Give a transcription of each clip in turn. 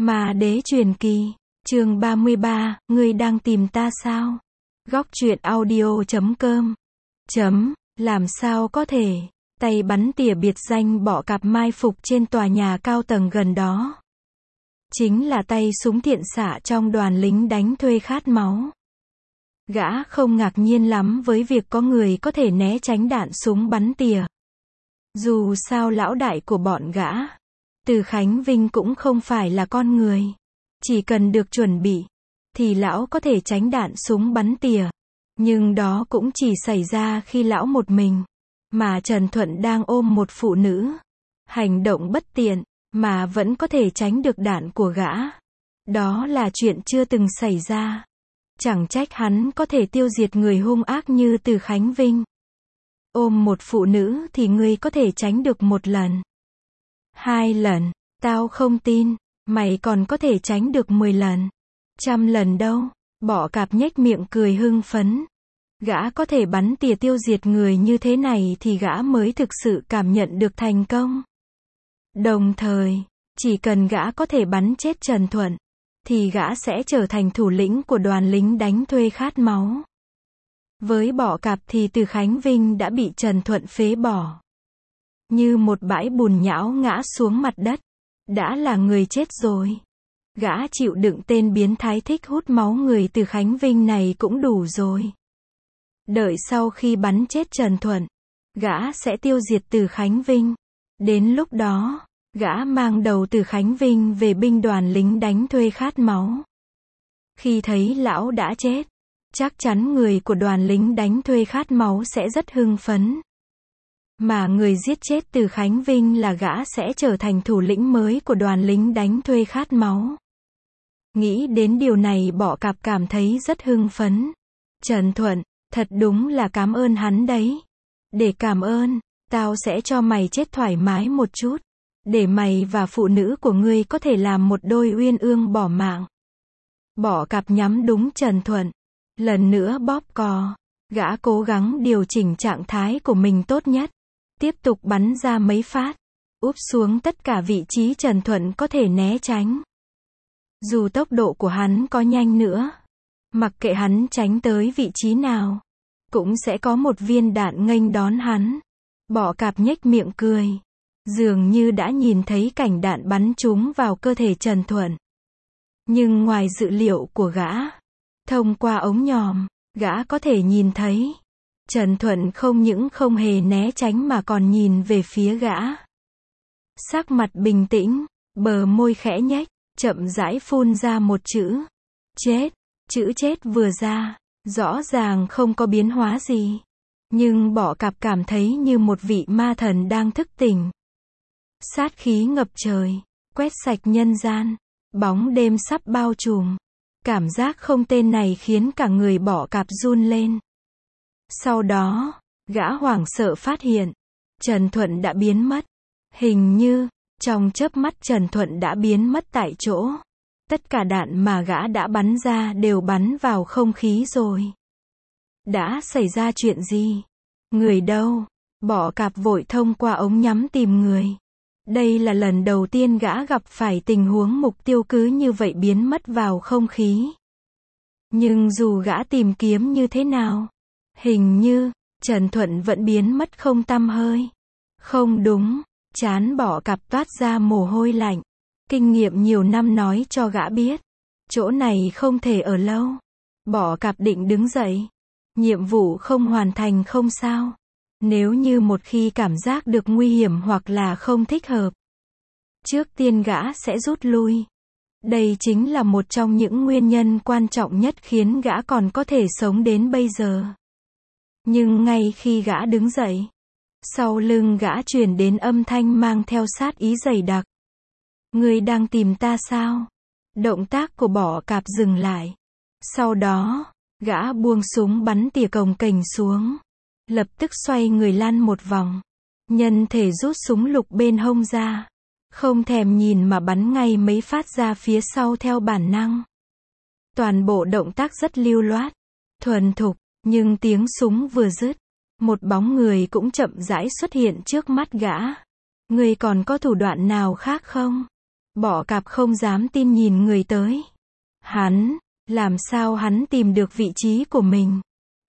Ma đế truyền kỳ, chương 33, ngươi đang tìm ta sao? Góc truyện audio.com. Làm sao có thể, tay bắn tỉa biệt danh bọ cạp mai phục trên tòa nhà cao tầng gần đó. Chính là tay súng thiện xạ trong đoàn lính đánh thuê khát máu. Gã không ngạc nhiên lắm với việc có người có thể né tránh đạn súng bắn tỉa. Dù sao lão đại của bọn gã, Từ Khánh Vinh cũng không phải là con người. Chỉ cần được chuẩn bị, thì lão có thể tránh đạn súng bắn tỉa. Nhưng đó cũng chỉ xảy ra khi lão một mình, mà Trần Thuận đang ôm một phụ nữ. Hành động bất tiện, mà vẫn có thể tránh được đạn của gã. Đó là chuyện chưa từng xảy ra. Chẳng trách hắn có thể tiêu diệt người hung ác như Từ Khánh Vinh. Ôm một phụ nữ thì ngươi có thể tránh được 1 lần. 2 lần, tao không tin, mày còn có thể tránh được 10 lần. 100 lần đâu, bọ cạp nhếch miệng cười hưng phấn. Gã có thể bắn tỉa tiêu diệt người như thế này thì gã mới thực sự cảm nhận được thành công. Đồng thời, chỉ cần gã có thể bắn chết Trần Thuận, thì gã sẽ trở thành thủ lĩnh của đoàn lính đánh thuê khát máu. Với bọ cạp thì Từ Khánh Vinh đã bị Trần Thuận phế bỏ. Như một bãi bùn nhão ngã xuống mặt đất. Đã là người chết rồi. Gã chịu đựng tên biến thái thích hút máu người Từ Khánh Vinh này cũng đủ rồi. Đợi sau khi bắn chết Trần Thuận, gã sẽ tiêu diệt Từ Khánh Vinh. Đến lúc đó, gã mang đầu Từ Khánh Vinh về binh đoàn lính đánh thuê khát máu. Khi thấy lão đã chết, chắc chắn người của đoàn lính đánh thuê khát máu sẽ rất hưng phấn. Mà người giết chết Từ Khánh Vinh là gã sẽ trở thành thủ lĩnh mới của đoàn lính đánh thuê khát máu. Nghĩ đến điều này bọ cạp cảm thấy rất hưng phấn. Trần Thuận, thật đúng là cảm ơn hắn đấy. Để cảm ơn, tao sẽ cho mày chết thoải mái một chút. Để mày và phụ nữ của ngươi có thể làm một đôi uyên ương bỏ mạng. Bọ cạp nhắm đúng Trần Thuận. Lần nữa bóp cò. Gã cố gắng điều chỉnh trạng thái của mình tốt nhất. Tiếp tục bắn ra mấy phát. Úp xuống tất cả vị trí Trần Thuận có thể né tránh. Dù tốc độ của hắn có nhanh nữa, mặc kệ hắn tránh tới vị trí nào, cũng sẽ có một viên đạn nghênh đón hắn. Bọ cạp nhếch miệng cười. Dường như đã nhìn thấy cảnh đạn bắn trúng vào cơ thể Trần Thuận. Nhưng ngoài dự liệu của gã, thông qua ống nhòm, gã có thể nhìn thấy Trần Thuận không những không hề né tránh mà còn nhìn về phía gã. Sắc mặt bình tĩnh, bờ môi khẽ nhếch, chậm rãi phun ra một chữ. Chết. Chữ chết vừa ra, rõ ràng không có biến hóa gì. Nhưng bọ cạp cảm thấy như một vị ma thần đang thức tỉnh. Sát khí ngập trời, quét sạch nhân gian, bóng đêm sắp bao trùm. Cảm giác không tên này khiến cả người bọ cạp run lên. Sau đó, gã hoảng sợ phát hiện, Trần Thuận đã biến mất. Hình như, trong chớp mắt Trần Thuận đã biến mất tại chỗ. Tất cả đạn mà gã đã bắn ra đều bắn vào không khí rồi. Đã xảy ra chuyện gì? Người đâu? Bọ cạp vội thông qua ống nhắm tìm người. Đây là lần đầu tiên gã gặp phải tình huống mục tiêu cứ như vậy biến mất vào không khí. Nhưng dù gã tìm kiếm như thế nào, hình như, Trần Thuận vẫn biến mất không tăm hơi. Không đúng, trán bọ cạp toát ra mồ hôi lạnh. Kinh nghiệm nhiều năm nói cho gã biết, chỗ này không thể ở lâu. Bọ cạp định đứng dậy. Nhiệm vụ không hoàn thành không sao. Nếu như một khi cảm giác được nguy hiểm hoặc là không thích hợp, trước tiên gã sẽ rút lui. Đây chính là một trong những nguyên nhân quan trọng nhất khiến gã còn có thể sống đến bây giờ. Nhưng ngay khi gã đứng dậy, sau lưng gã truyền đến âm thanh mang theo sát ý dày đặc. Ngươi đang tìm ta sao? Động tác của bọ cạp dừng lại. Sau đó, gã buông súng bắn tỉa cồng kềnh xuống. Lập tức xoay người lăn một vòng. Nhân thể rút súng lục bên hông ra. Không thèm nhìn mà bắn ngay mấy phát ra phía sau theo bản năng. Toàn bộ động tác rất lưu loát, thuần thục, nhưng tiếng súng vừa dứt, một bóng người cũng chậm rãi xuất hiện trước mắt gã. Ngươi còn có thủ đoạn nào khác không? Bọ cạp không dám tin nhìn người tới. Làm sao hắn tìm được vị trí của mình?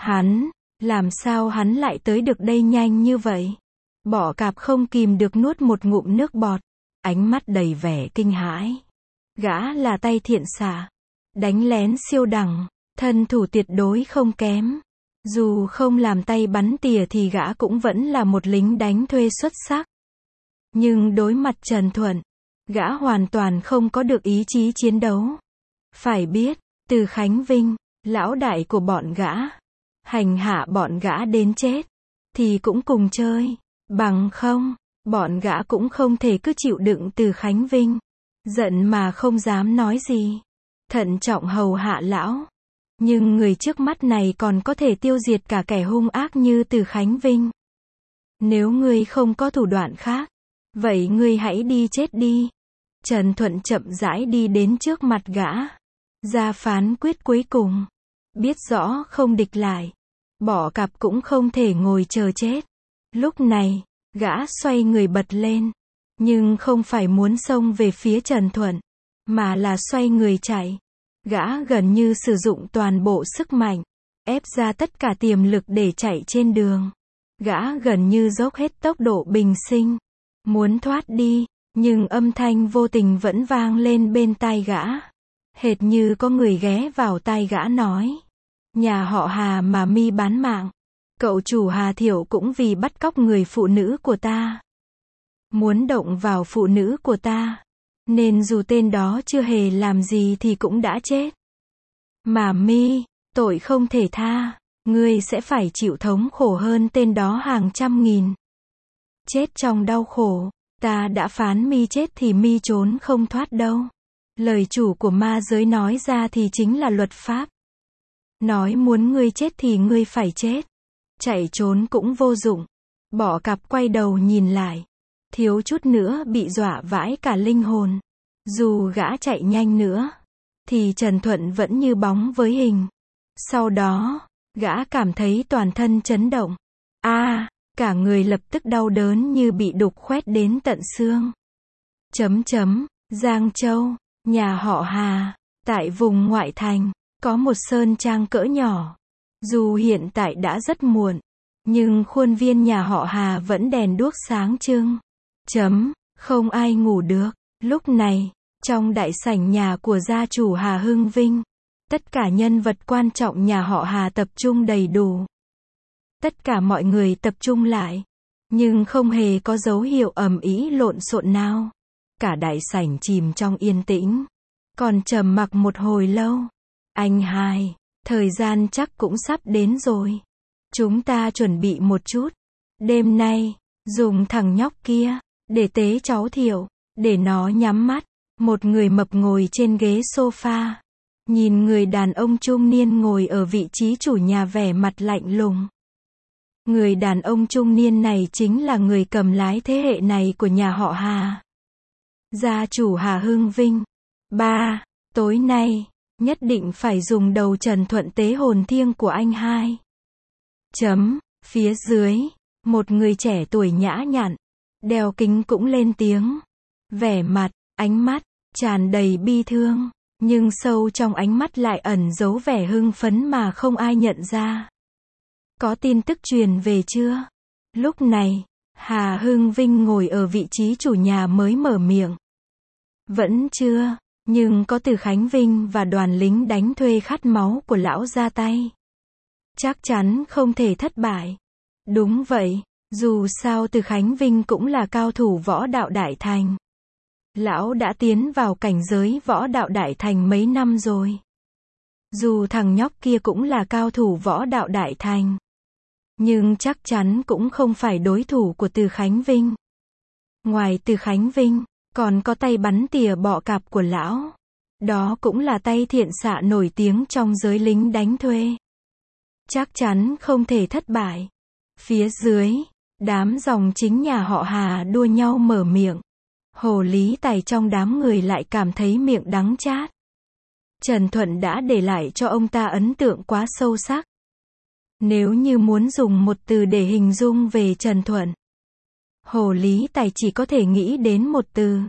Làm sao hắn lại tới được đây nhanh như vậy? Bọ cạp không kìm được nuốt một ngụm nước bọt, ánh mắt đầy vẻ kinh hãi. Gã là tay thiện xạ, đánh lén siêu đẳng, thân thủ tuyệt đối không kém. Dù không làm tay bắn tỉa thì gã cũng vẫn là một lính đánh thuê xuất sắc. Nhưng đối mặt Trần Thuận, gã hoàn toàn không có được ý chí chiến đấu. Phải biết, Từ Khánh Vinh, lão đại của bọn gã, hành hạ bọn gã đến chết, thì cũng cùng chơi. Bằng không, bọn gã cũng không thể cứ chịu đựng Từ Khánh Vinh. Giận mà không dám nói gì. Thận trọng hầu hạ lão. Nhưng người trước mắt này còn có thể tiêu diệt cả kẻ hung ác như Từ Khánh Vinh. Nếu ngươi không có thủ đoạn khác, vậy ngươi hãy đi chết đi. Trần Thuận chậm rãi đi đến trước mặt gã, ra phán quyết cuối cùng. Biết rõ không địch lại, bọ cạp cũng không thể ngồi chờ chết. Lúc này, gã xoay người bật lên, nhưng không phải muốn xông về phía Trần Thuận, mà là xoay người chạy. Gã gần như sử dụng toàn bộ sức mạnh, ép ra tất cả tiềm lực để chạy trên đường. Gã gần như dốc hết tốc độ bình sinh, muốn thoát đi, nhưng âm thanh vô tình vẫn vang lên bên tai gã. Hệt như có người ghé vào tai gã nói. Nhà họ Hà mà mi bán mạng. Cậu chủ Hà Thiệu cũng vì bắt cóc người phụ nữ của ta. Muốn động vào phụ nữ của ta. Nên dù tên đó chưa hề làm gì thì cũng đã chết. Mà mi, tội không thể tha. Ngươi sẽ phải chịu thống khổ hơn tên đó hàng trăm nghìn. Chết trong đau khổ. Ta đã phán mi chết thì mi trốn không thoát đâu. Lời chủ của ma giới nói ra thì chính là luật pháp. Nói muốn ngươi chết thì ngươi phải chết. Chạy trốn cũng vô dụng. Bọ cạp quay đầu nhìn lại. Thiếu chút nữa bị dọa vãi cả linh hồn. Dù gã chạy nhanh nữa, thì Trần Thuận vẫn như bóng với hình. Sau đó, gã cảm thấy toàn thân chấn động. Cả người lập tức đau đớn như bị đục khoét đến tận xương. Giang Châu, nhà họ Hà, tại vùng ngoại thành, có một sơn trang cỡ nhỏ. Dù hiện tại đã rất muộn, nhưng khuôn viên nhà họ Hà vẫn đèn đuốc sáng trưng. Không ai ngủ được. Lúc này, trong đại sảnh nhà của gia chủ Hà Hưng Vinh, tất cả nhân vật quan trọng nhà họ Hà tập trung đầy đủ. Tất cả mọi người tập trung lại, nhưng không hề có dấu hiệu ầm ĩ lộn xộn nào. Cả đại sảnh chìm trong yên tĩnh. Còn trầm mặc một hồi lâu. Anh hai, thời gian chắc cũng sắp đến rồi. Chúng ta chuẩn bị một chút. Đêm nay, dùng thằng nhóc kia, để tế cháu Thiệu, để nó nhắm mắt. Một người mập ngồi trên ghế sofa. Nhìn người đàn ông trung niên ngồi ở vị trí chủ nhà vẻ mặt lạnh lùng. Người đàn ông trung niên này chính là người cầm lái thế hệ này của nhà họ Hà. Gia chủ Hà Hưng Vinh. Tối nay, nhất định phải dùng đầu Trần Thuận tế hồn thiêng của anh hai. Phía dưới, một người trẻ tuổi nhã nhặn, đeo kính cũng lên tiếng. Vẻ mặt, ánh mắt, tràn đầy bi thương, nhưng sâu trong ánh mắt lại ẩn giấu vẻ hưng phấn mà không ai nhận ra. Có tin tức truyền về chưa? Lúc này, Hà Hưng Vinh ngồi ở vị trí chủ nhà mới mở miệng. Vẫn chưa, nhưng có Từ Khánh Vinh và đoàn lính đánh thuê khát máu của lão ra tay. Chắc chắn không thể thất bại. Đúng vậy, dù sao Từ Khánh Vinh cũng là cao thủ võ đạo đại thành. Lão đã tiến vào cảnh giới võ đạo đại thành mấy năm rồi. Dù thằng nhóc kia cũng là cao thủ võ đạo đại thành, nhưng chắc chắn cũng không phải đối thủ của Từ Khánh Vinh. Ngoài Từ Khánh Vinh, còn có tay bắn tỉa bọ cạp của lão. Đó cũng là tay thiện xạ nổi tiếng trong giới lính đánh thuê. Chắc chắn không thể thất bại. Phía dưới, đám dòng chính nhà họ Hà đua nhau mở miệng. Hồ Lý Tài trong đám người lại cảm thấy miệng đắng chát. Trần Thuận đã để lại cho ông ta ấn tượng quá sâu sắc. Nếu như muốn dùng một từ để hình dung về Trần Thuận, Hồ Lý Tài chỉ có thể nghĩ đến một từ.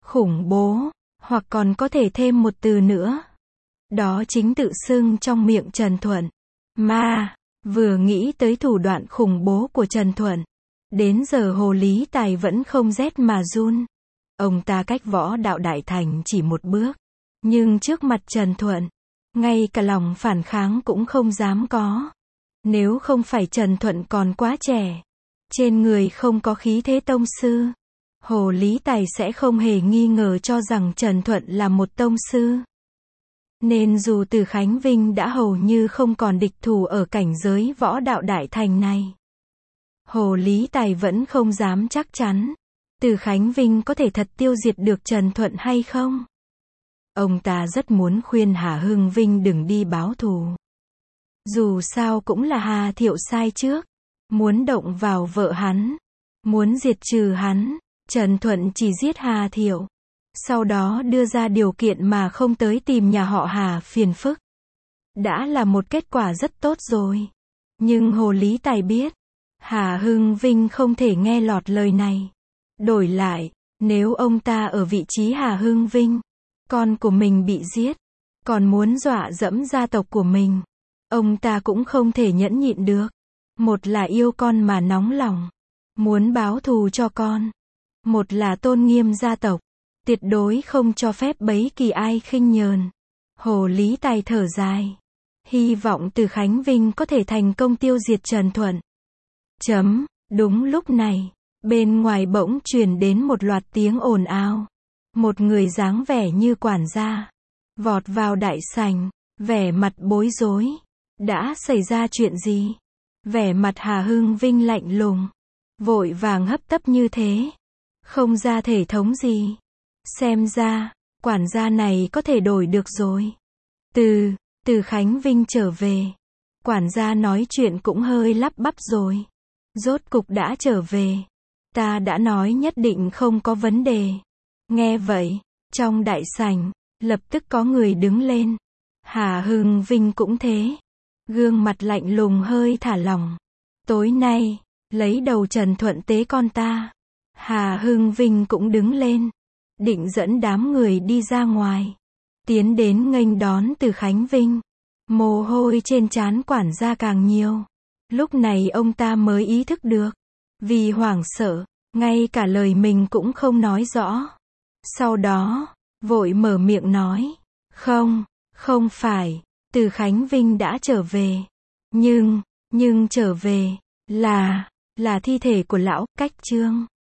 khủng bố, hoặc còn có thể thêm một từ nữa. Đó chính tự xưng trong miệng Trần Thuận. Ma, vừa nghĩ tới thủ đoạn khủng bố của Trần Thuận. Đến giờ Hồ Lý Tài vẫn không rét mà run. Ông ta cách võ đạo đại thành chỉ một bước. Nhưng trước mặt Trần Thuận, ngay cả lòng phản kháng cũng không dám có. Nếu không phải Trần Thuận còn quá trẻ, trên người không có khí thế tông sư, Hồ Lý Tài sẽ không hề nghi ngờ cho rằng Trần Thuận là một tông sư. Nên dù Từ Khánh Vinh đã hầu như không còn địch thủ ở cảnh giới võ đạo đại thành này, Hồ Lý Tài vẫn không dám chắc chắn Từ Khánh Vinh có thể thật tiêu diệt được Trần Thuận hay không. Ông ta rất muốn khuyên Hà Hưng Vinh đừng đi báo thù. Dù sao cũng là Hà Thiệu sai trước, muốn động vào vợ hắn, muốn diệt trừ hắn. Trần Thuận chỉ giết Hà Thiệu, sau đó đưa ra điều kiện mà không tới tìm nhà họ Hà phiền phức. Đã là một kết quả rất tốt rồi. Nhưng Hồ Lý Tài biết, Hà Hưng Vinh không thể nghe lọt lời này. Đổi lại, nếu ông ta ở vị trí Hà Hưng Vinh, con của mình bị giết, còn muốn dọa dẫm gia tộc của mình, ông ta cũng không thể nhẫn nhịn được. Một là yêu con mà nóng lòng, muốn báo thù cho con. Một là tôn nghiêm gia tộc, tuyệt đối không cho phép bấy kỳ ai khinh nhờn. Hồ Lý Tài thở dài, hy vọng Từ Khánh Vinh có thể thành công tiêu diệt Trần Thuận. Đúng lúc này, bên ngoài bỗng truyền đến một loạt tiếng ồn ào. Một người dáng vẻ như quản gia vọt vào đại sảnh, vẻ mặt bối rối. Đã xảy ra chuyện gì? Vẻ mặt Hà Hưng Vinh lạnh lùng, vội vàng hấp tấp như thế. Không ra thể thống gì. Xem ra, quản gia này có thể đổi được rồi. Từ Khánh Vinh trở về. Quản gia nói chuyện cũng hơi lắp bắp rồi. Rốt cục đã trở về. Ta đã nói nhất định không có vấn đề. Nghe vậy, trong đại sảnh, lập tức có người đứng lên. Hà Hưng Vinh cũng thế. Gương mặt lạnh lùng hơi thả lỏng. Tối nay, lấy đầu Trần Thuận tế con ta. Hà Hưng Vinh cũng đứng lên, định dẫn đám người đi ra ngoài, tiến đến nghênh đón Từ Khánh Vinh. Mồ hôi trên trán quản gia càng nhiều. Lúc này ông ta mới ý thức được, vì hoảng sợ, ngay cả lời mình cũng không nói rõ. Sau đó, vội mở miệng nói, không phải, Từ Khánh Vinh đã trở về. Nhưng trở về, là thi thể của lão Cách Trương.